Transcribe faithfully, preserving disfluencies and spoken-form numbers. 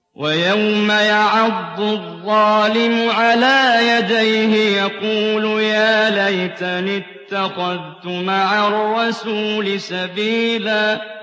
وَيَوْمَ يَعَضُّ الظَّالِمُ عَلَىٰ يَدَيْهِ يَقُولُ يَا لَيْتَنِي اتَّخَذْتُ مَعَ الرَّسُولِ سَبِيلًا